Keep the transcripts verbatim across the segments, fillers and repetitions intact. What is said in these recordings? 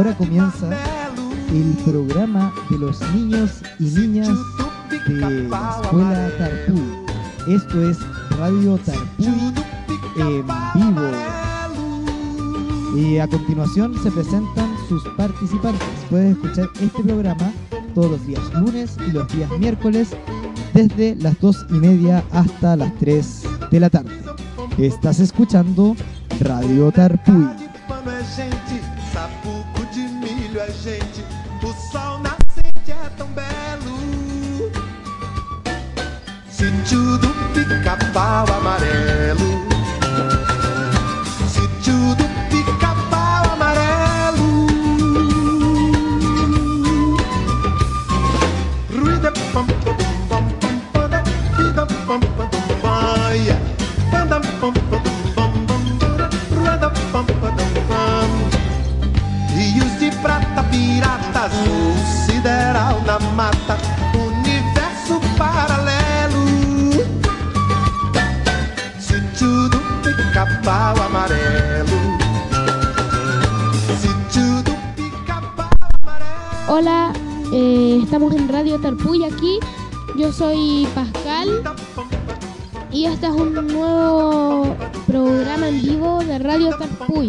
ahora comienza el programa de los niños y niñas de la Escuela Tarpuy. Esto es Radio Tarpuy en vivo. Y a continuación se presentan sus participantes. Puedes escuchar este programa todos los días lunes y los días miércoles desde las dos y media hasta las tres de la tarde. Estás escuchando Radio Tarpuy. Sítio do Pica-Pau Amarelo, Sítio do Pica-Pau Amarelo. Ruída pam pam pam pam pam, vida pam pam pam, yeah. Pam pam pam pam pam, ruída pam pam pam. Rios de prata, piratas, o sideral na mata, universo paralelo. Pica-Pau Amarelo, Sítio do Pica-Pau Amarelo. Hola, eh, estamos en Radio Tarpuy aquí. Yo soy Pascal y este es un nuevo programa en vivo de Radio Tarpuy.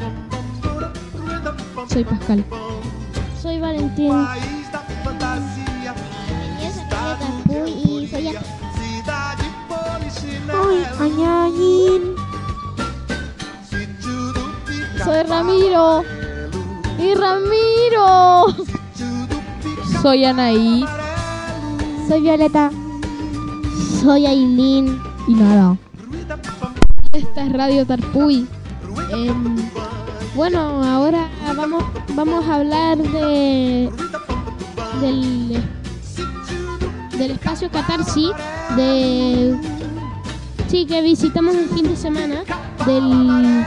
Soy Pascal. Soy Valentín. País da fantasia, Tarpuy y soy a... cidade Ay, polichinelo. Añañín. Soy Ramiro. Y Ramiro. Soy Anaí. Soy Violeta. Soy Aileen. Y nada. Esta es Radio Tarpuy. Eh, bueno, ahora vamos, vamos a hablar de del, del espacio Catarsis. De, sí, que visitamos el fin de semana. Del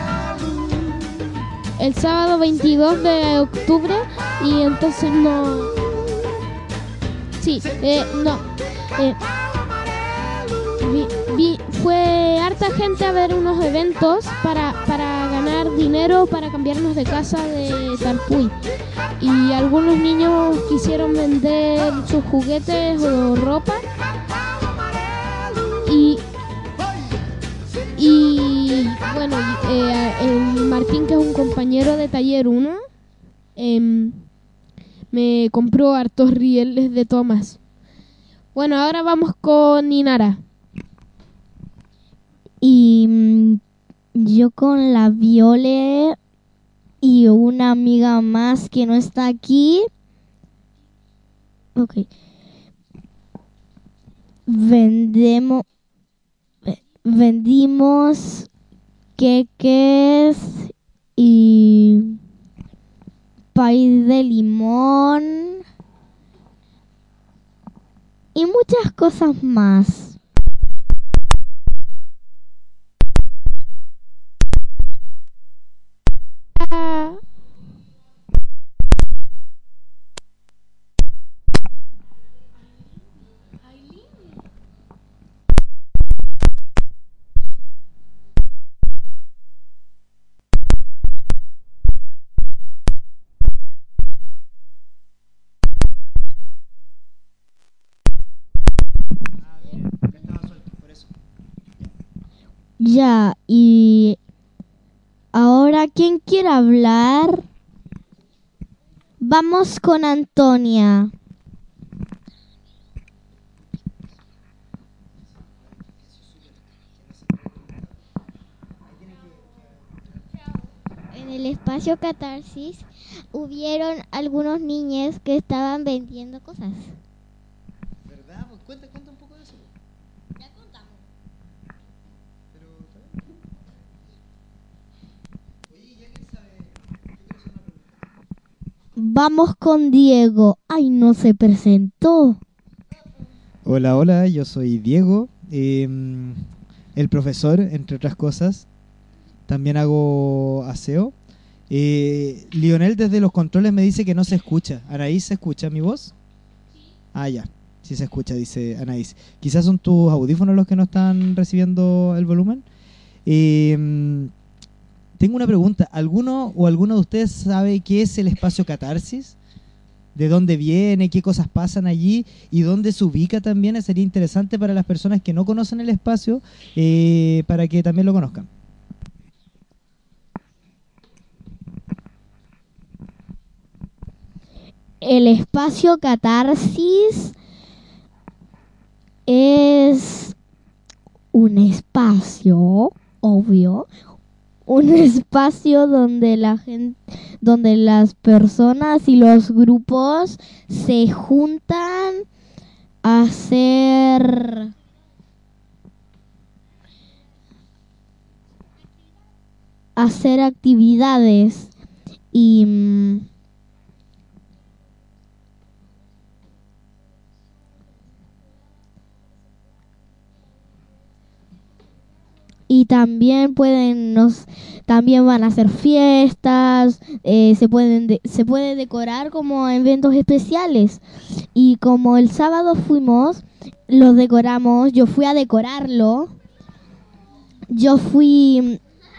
el sábado veintidós de octubre. Y entonces no... Sí, eh, no. Eh, vi, vi, fue harta gente a ver unos eventos para, para ganar dinero para cambiarnos de casa de Tarpuy. Y algunos niños quisieron vender sus juguetes o ropa. Y... Y bueno, eh, el Martín, que es un compañero de taller uno, eh, me compró hartos rieles de Tomás. Bueno, ahora vamos con Inara. Y mm, yo con la Viole y una amiga más que no está aquí. Ok. Vendemos... Vendimos queques y pay de limón y muchas cosas más. Ah, Ya, y ahora, ¿quién quiere hablar? Vamos con Antonia. En el espacio Catarsis hubieron algunos niños que estaban vendiendo cosas. ¿Verdad? Pues cuenta, cuenta un poco de eso. Ya contamos. Pero, oye, ¿y alguien sabe? Yo quiero hacer una pregunta. Vamos con Diego. Ay, no se presentó. Hola, hola, yo soy Diego, eh, el profesor, entre otras cosas. También hago aseo. Eh, Lionel desde los controles me dice que no se escucha. ¿Anaís, se escucha mi voz? Sí. Ah, ya. Sí se escucha, dice Anaís. Quizás son tus audífonos los que no están recibiendo el volumen. Eh, tengo una pregunta. ¿Alguno o alguno de ustedes sabe qué es el espacio catarsis? ¿De dónde viene? ¿Qué cosas pasan allí? ¿Y dónde se ubica también? Sería interesante para las personas que no conocen el espacio, eh, para que también lo conozcan. El espacio catarsis es un espacio, obvio, un espacio donde la gente, donde las personas y los grupos se juntan a hacer a hacer actividades y mm, y también pueden nos también van a hacer fiestas, eh, se pueden de- se puede decorar como eventos especiales, y como el sábado fuimos, los decoramos, yo fui a decorarlo, yo fui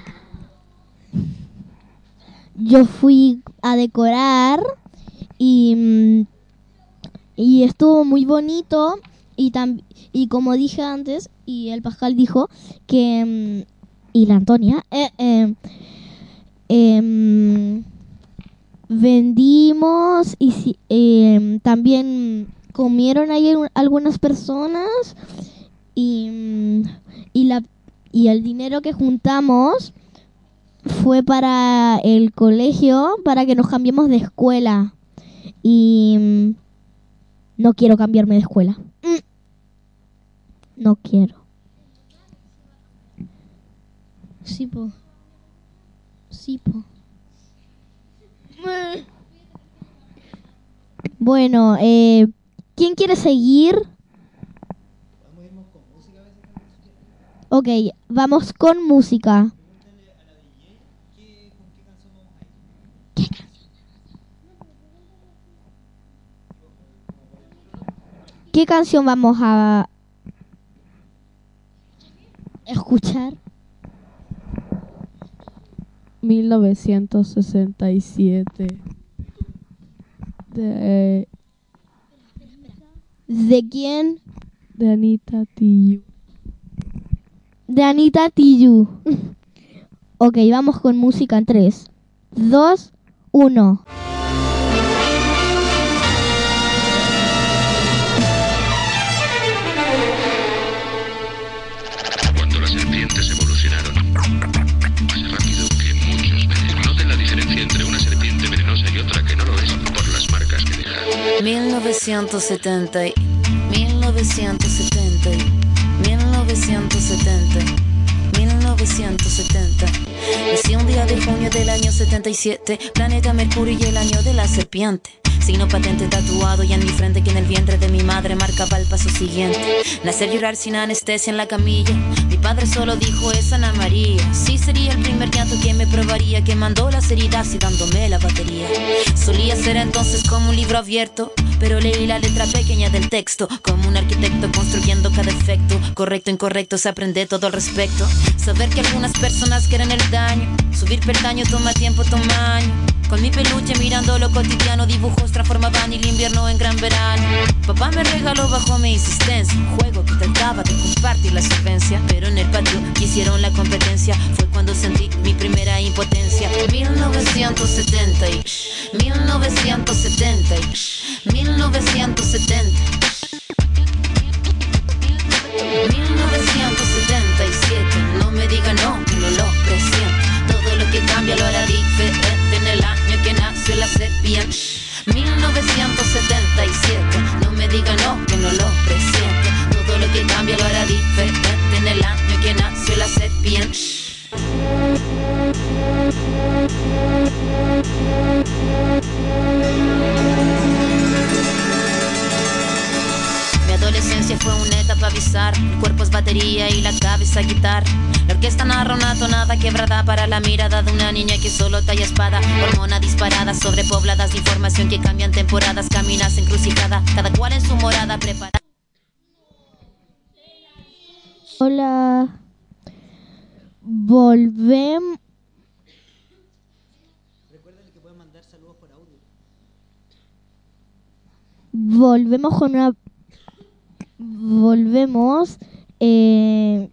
yo fui a decorar y mm, y estuvo muy bonito, y tam- y como dije antes, y el Pascal dijo que mm, y la Antonia eh, eh, em, vendimos y si- em, también comieron ahí un- algunas personas, y mm, y la y el dinero que juntamos fue para el colegio, para que nos cambiemos de escuela, y mm, no quiero cambiarme de escuela. Mm, No quiero. Sí, po. Sí, po. Bueno, eh, ¿quién quiere seguir? Ok, vamos con música. ¿Qué canción? ¿Qué canción vamos a escuchar? mil novecientos sesenta y siete de, ¿De quién? de Anita Tijoux. De Anita Tijoux. Ok, vamos con música en tres, dos, uno. Cuando las serpientes evolucionaron más rápido que muchos veces. Noten la diferencia entre una serpiente venenosa y otra que no lo es por las marcas que deja. mil novecientos setenta, y- mil novecientos setenta, y- mil novecientos setenta, mil novecientos setenta. Nací un día de junio del año setenta y siete, planeta Mercurio y el año de la serpiente. Signo patente tatuado y en mi frente que en el vientre de mi madre marcaba el paso siguiente. Nacer, llorar sin anestesia en la camilla. Mi padre solo dijo es Ana María. Sí sería el primer llanto que me probaría, que mandó las heridas y dándome la batería. Solía ser entonces como un libro abierto, pero leí la letra pequeña del texto, como un arquitecto construyendo cada efecto. Correcto, incorrecto, se aprende todo al respecto. Saber que algunas personas quieren el daño, subir peldaño toma tiempo, toma año. Con mi peluche mirando lo cotidiano, dibujos transformaban el invierno en gran verano. Papá me regaló bajo mi insistencia un juego que trataba de compartir la solvencia, pero en el patio que hicieron la competencia fue cuando sentí mi primera impotencia. mil novecientos setenta y mil novecientos setenta y mil novecientos setenta, mil novecientos setenta y siete. No me diga no, que no lo presiento. Todo lo que cambia lo hará diferente en el año que nació la serpiente. mil novecientos setenta y siete. No me diga no, que no lo presiente. Todo lo que cambia lo hará diferente en el año que nació la serpiente. Mi adolescencia fue una etapa bizarra. El cuerpo es batería y la cabeza guitarra. La orquesta narra una tonada quebrada para la mirada de una niña que solo talla espada. Hormona disparada, sobrepobladas de información que cambian temporadas. Caminas encrucijada, cada cual en su morada preparada. Hola. Volvemos. volvemos con una... Volvemos... Eh,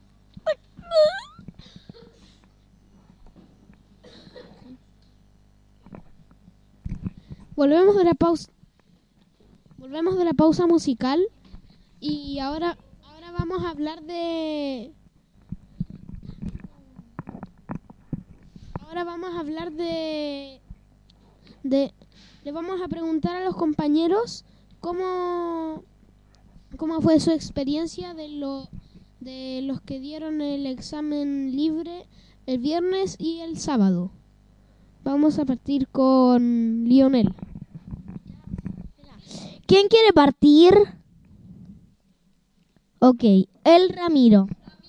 Volvemos de la pausa. Volvemos de la pausa musical y ahora ahora vamos a hablar de Ahora vamos a hablar de de le vamos a preguntar a los compañeros cómo cómo fue su experiencia de lo de los que dieron el examen libre el viernes y el sábado. Vamos a partir con Lionel. ¿Quién quiere partir? Ok, el Ramiro.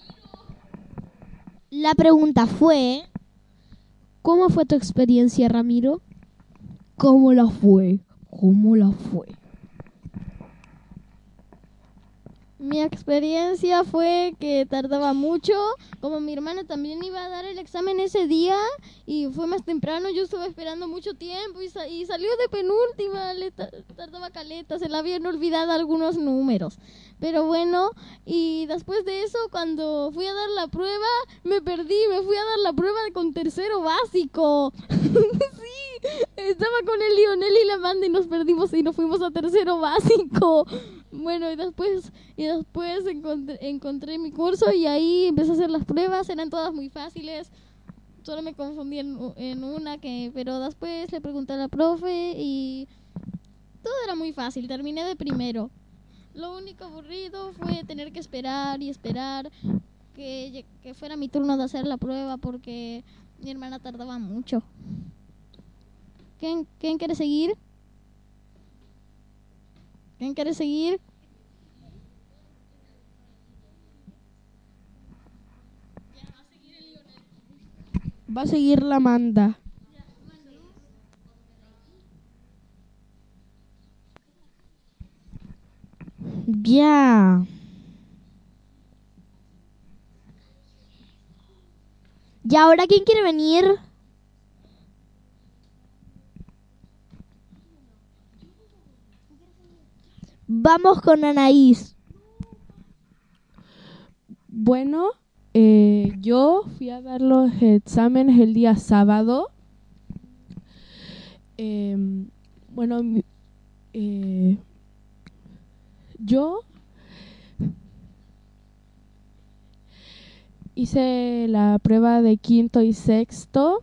La pregunta fue... ¿Cómo fue tu experiencia, Ramiro? ¿Cómo la fue? ¿Cómo la fue? Mi experiencia fue que tardaba mucho, como mi hermana también iba a dar el examen ese día y fue más temprano, yo estuve esperando mucho tiempo y, sa- y salió de penúltima, le ta- tardaba caleta, se le habían olvidado algunos números. Pero bueno, y después de eso, cuando fui a dar la prueba, me perdí, me fui a dar la prueba con tercero básico. Sí, estaba con el Lionel y la Amanda y nos perdimos y nos fuimos a tercero básico. Bueno, y después y después encontré, encontré mi curso y ahí empecé a hacer las pruebas, eran todas muy fáciles. Solo me confundí en, u- en una, que pero después le pregunté a la profe y todo era muy fácil, terminé de primero. Lo único aburrido fue tener que esperar y esperar que, lle- que fuera mi turno de hacer la prueba porque mi hermana tardaba mucho. ¿Quién, quién quiere seguir? ¿Quién quiere seguir? Va a seguir la Amanda. Ya. ¿Y ahora quién quiere venir? Vamos con Anaís. Bueno, eh, yo fui a dar los exámenes el día sábado. Eh, bueno, mi- eh, yo hice la prueba de quinto y sexto.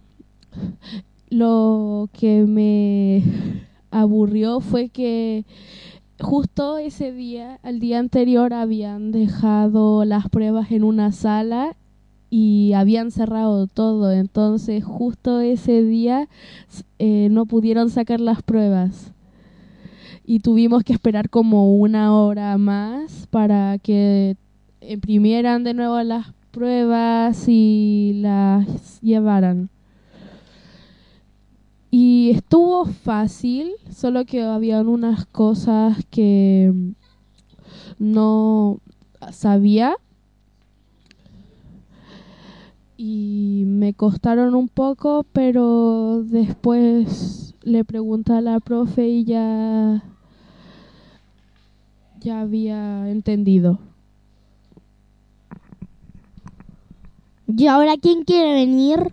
Lo que me aburrió fue que justo ese día, al día anterior, habían dejado las pruebas en una sala y habían cerrado todo. Entonces, justo ese día s- eh, no pudieron sacar las pruebas. Y tuvimos que esperar como una hora más para que imprimieran de nuevo las pruebas y las llevaran. Y estuvo fácil, solo que habían unas cosas que mm, no sabía y me costaron un poco, pero después le pregunté a la profe y ya, ya había entendido. ¿Y ahora quién quiere venir?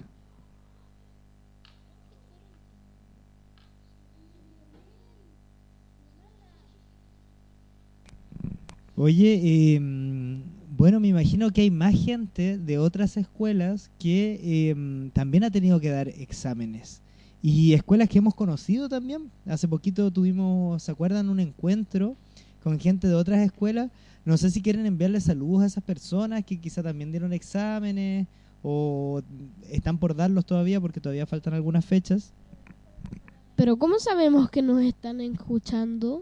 Oye, em, bueno, me imagino que hay más gente de otras escuelas que em, también ha tenido que dar exámenes. Y escuelas que hemos conocido también. Hace poquito tuvimos, ¿se acuerdan? Un encuentro con gente de otras escuelas. No sé si quieren enviarle saludos a esas personas que quizá también dieron exámenes o están por darlos todavía porque todavía faltan algunas fechas. Pero ¿cómo sabemos que nos están escuchando?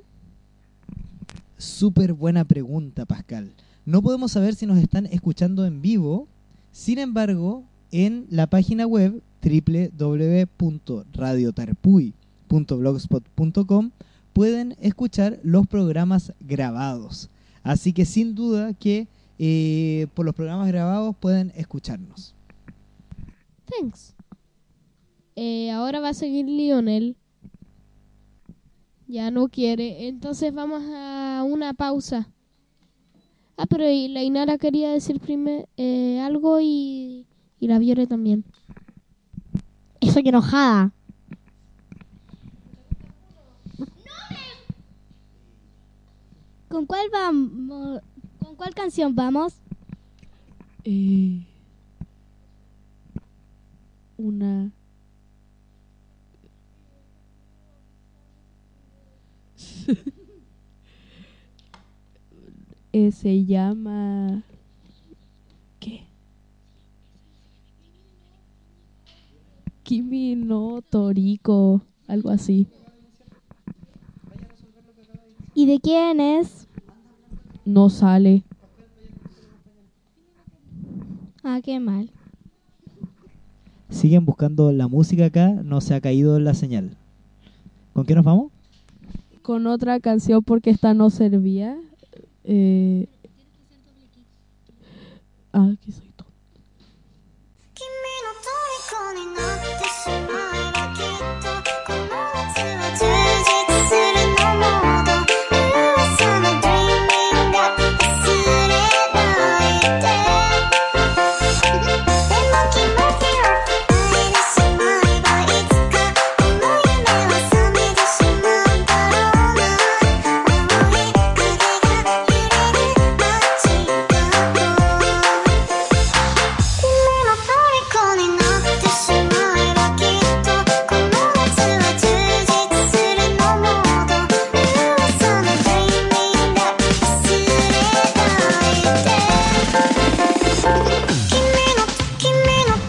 Súper buena pregunta, Pascal. No podemos saber si nos están escuchando en vivo. Sin embargo, en la página web doble u doble u doble u punto radio tarpuy punto blogspot punto com pueden escuchar los programas grabados. Así que sin duda que eh, por los programas grabados pueden escucharnos. Thanks. Eh, ahora va a seguir Lionel. Ya no quiere. Entonces vamos a una pausa. Ah, pero y la Inara quería decir primero eh, algo y, y la Viore también. Estoy enojada. ¿Con cuál vamos? ¿Con cuál canción vamos? Eh, una... Eh, se llama... ¿Qué? Kimi no Toriko, algo así. ¿Y de quién es? No sale. Ah, qué mal. Siguen buscando la música acá, no se ha caído la señal. ¿Con qué nos vamos? Con otra canción porque esta no servía. Eh... Ah, que soy tonta. 君の虜になってしまえばきっとこの夏は充実するのモード噂の dreaming が忘れないででも気持ちを伝えてしまえばいつかこの夢は覚めてしまうんだろうな青い影が揺れる街角君の虜になってしまえばきっとこの夏は充実するのモード噂の dreaming が忘れないで君の君の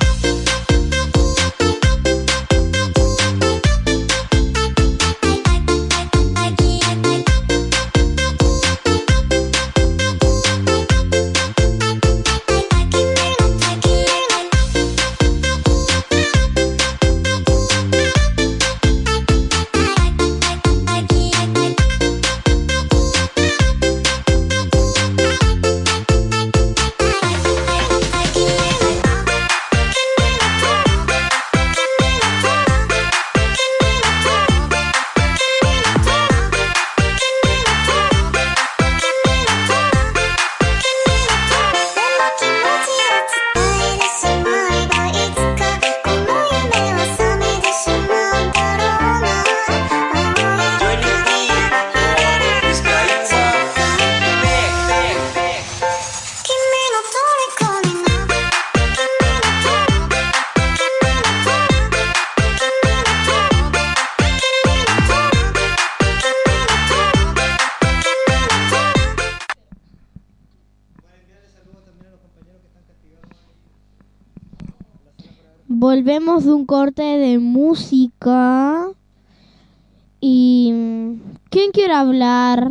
Volvemos de un corte de música. Y ¿quién quiere hablar?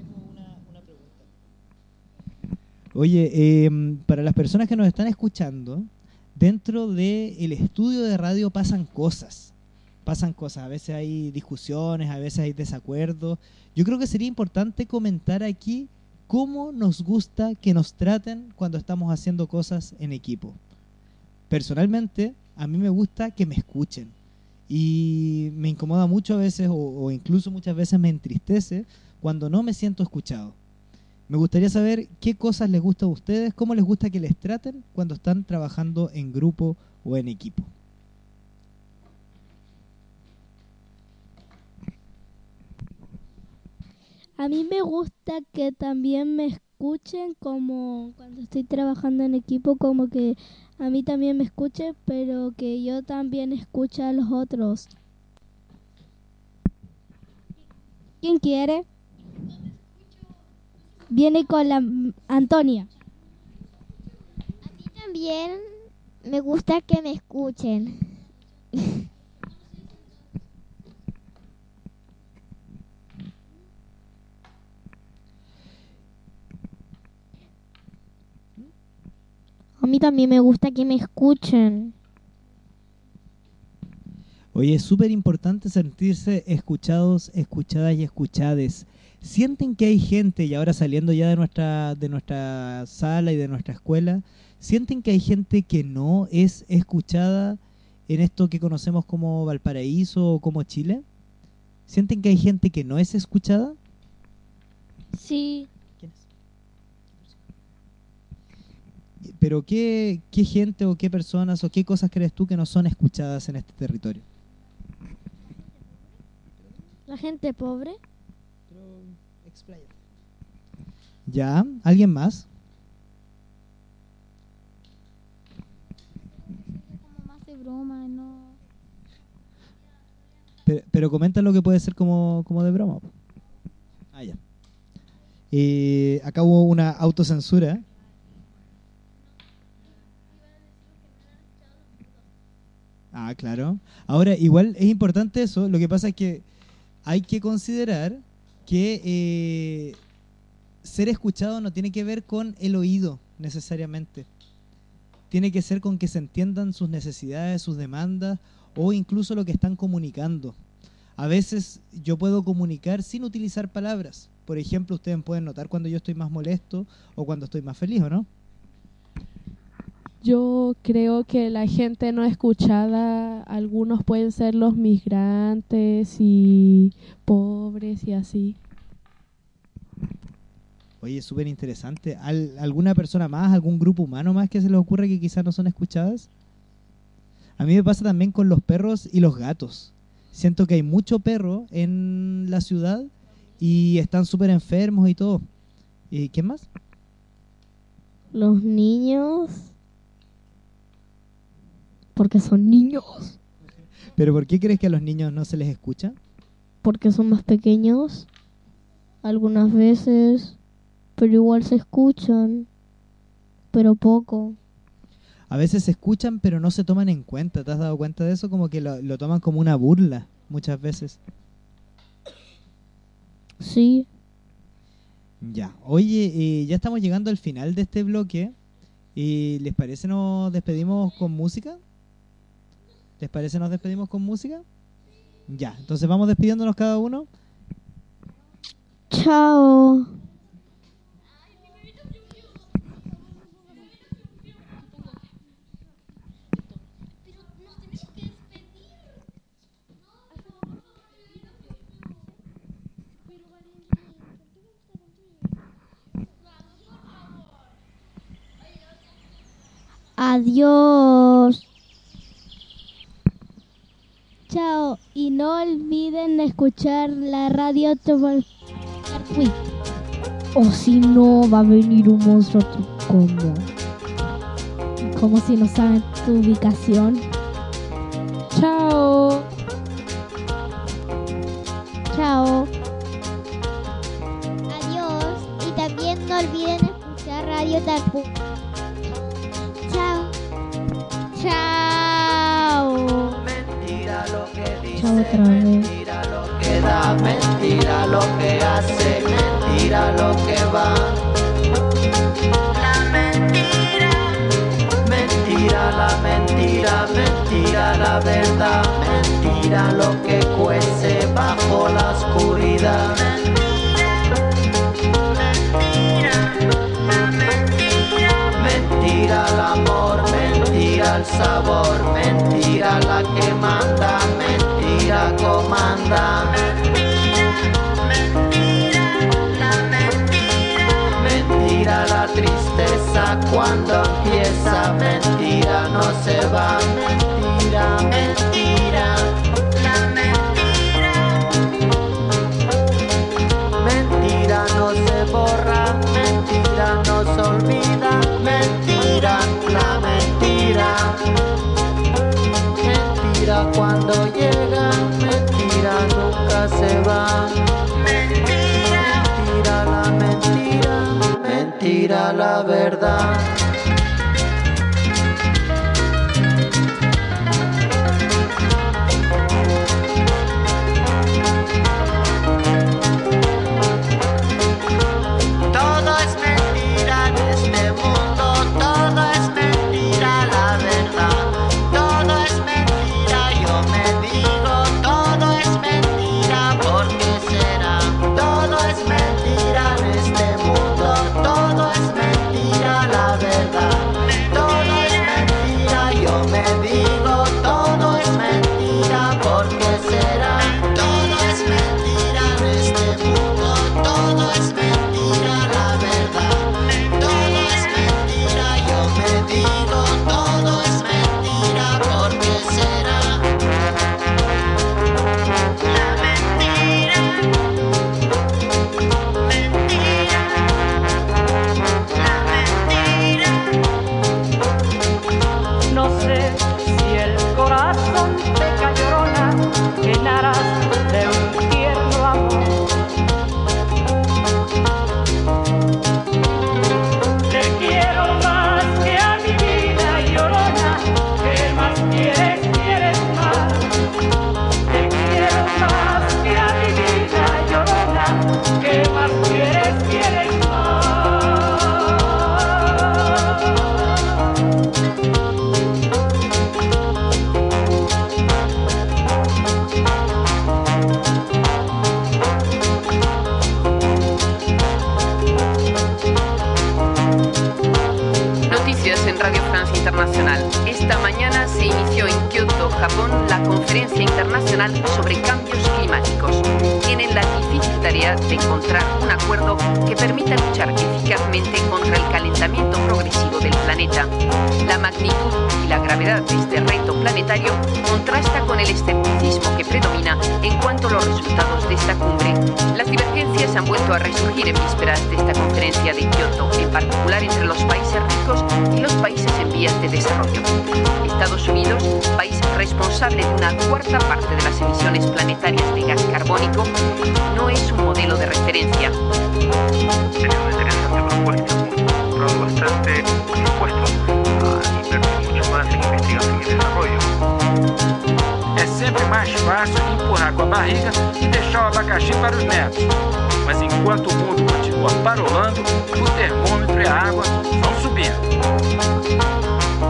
Oye, eh, para las personas que nos están escuchando, dentro del estudio de radio pasan cosas. Pasan cosas, a veces hay discusiones, a veces hay desacuerdos. Yo creo que sería importante comentar aquí cómo nos gusta que nos traten cuando estamos haciendo cosas en equipo. Personalmente, a mí me gusta que me escuchen. Y me incomoda mucho a veces, o, o incluso muchas veces me entristece, cuando no me siento escuchado. Me gustaría saber qué cosas les gusta a ustedes, cómo les gusta que les traten cuando están trabajando en grupo o en equipo. A mí me gusta que también me escuchen, como cuando estoy trabajando en equipo, como que a mí también me escuchen, pero que yo también escuche a los otros. ¿Quién quiere? Viene con la mm, Antonia. A mí también me gusta que me escuchen. A mí también me gusta que me escuchen. Oye, es súper importante sentirse escuchados, escuchadas y escuchades. ¿Sienten que hay gente, y ahora saliendo ya de nuestra, de nuestra sala y de nuestra escuela, sienten que hay gente que no es escuchada en esto que conocemos como Valparaíso o como Chile? ¿Sienten que hay gente que no es escuchada? Sí. Pero ¿qué, qué gente o qué personas o qué cosas crees tú que no son escuchadas en este territorio? La gente pobre. ¿Ya? ¿Alguien más? Como más de broma, no. Pero, pero comenta lo que puede ser como, como de broma. po. Ah, ya. Eh, acá hubo una autocensura. Ah, claro. Ahora, igual es importante eso. Lo que pasa es que hay que considerar que eh, ser escuchado no tiene que ver con el oído necesariamente. Tiene que ser con que se entiendan sus necesidades, sus demandas o incluso lo que están comunicando. A veces yo puedo comunicar sin utilizar palabras. Por ejemplo, ustedes pueden notar cuando yo estoy más molesto o cuando estoy más feliz, ¿o no? Yo creo que la gente no escuchada, algunos pueden ser los migrantes y pobres y así. Oye, súper interesante. ¿Al- ¿Alguna persona más, algún grupo humano más que se les ocurre que quizás no son escuchadas? A mí me pasa también con los perros y los gatos. Siento que hay mucho perro en la ciudad y están súper enfermos y todo. ¿Y qué más? Los niños. Porque son niños. ¿Pero por qué crees que a los niños no se les escucha? Porque son más pequeños. Algunas veces. Pero igual se escuchan. Pero poco. A veces se escuchan pero no se toman en cuenta. ¿Te has dado cuenta de eso? Como que lo, lo toman como una burla muchas veces. Sí. Ya. Oye, eh, ya estamos llegando al final de este bloque. ¿Y les parece nos despedimos con música? ¿Les parece nos despedimos con música? Ya, entonces vamos despidiéndonos cada uno. Chao. Adiós. Chao. Y no olviden escuchar la radio Tobal- Uy. O si no, va a venir un monstruo como. Como si no saben tu ubicación. Chao. Chao. Adiós. Y también no olviden escuchar Radio Tarpu. Chao. Chao. Mentira lo que dice, Chao otra vez. mentira lo que da, mentira lo que hace, mentira lo que va. La mentira, mentira la mentira, mentira la verdad, mentira lo que cuece bajo la oscuridad. Mentira el amor, mentira el sabor, mentira la que manda, mentira comanda. Mentira la tristeza cuando empieza, mentira no se va, mentira, mentira. Mentira no se borra, mentira no se olvida, mentira, la mentira. Mentira cuando llega, mentira nunca se va. Mentira la mentira, mentira la verdad. Todo es mentira en este mundo, todo es mentira la verdad. Todo es mentira, yo me digo, todo es mentira, ¿por qué será? Todo es mentira en este mundo, todo es mentira la verdad. internacional. Esta mañana se inició en Kioto, Japón, la Conferencia Internacional sobre Cambios Climáticos. Tienen la difícil tarea de encontrar un acuerdo que permita luchar eficazmente contra el calentamiento progresivo del planeta. La magnitud y la gravedad de este reto planetario contrasta con el escepticismo que predomina en cuanto a los resultados de esta cumbre. Las divergencias han vuelto a resurgir en vísperas de esta conferencia de Kioto, en particular entre los países ricos y los países en vías de desarrollo. Estados Unidos, país responsable de una cuarta parte de las emisiones planetarias de gas carbónico, no es un modelo de referencia. Sería una interesante propuesta, un ahorro bastante dispuesto a invertir mucho más en investigación y desarrollo. É sempre mais fácil empurrar com a barriga e deixar o abacaxi para os netos. Mas enquanto o mundo continua parolando, o termômetro e a água vão subindo.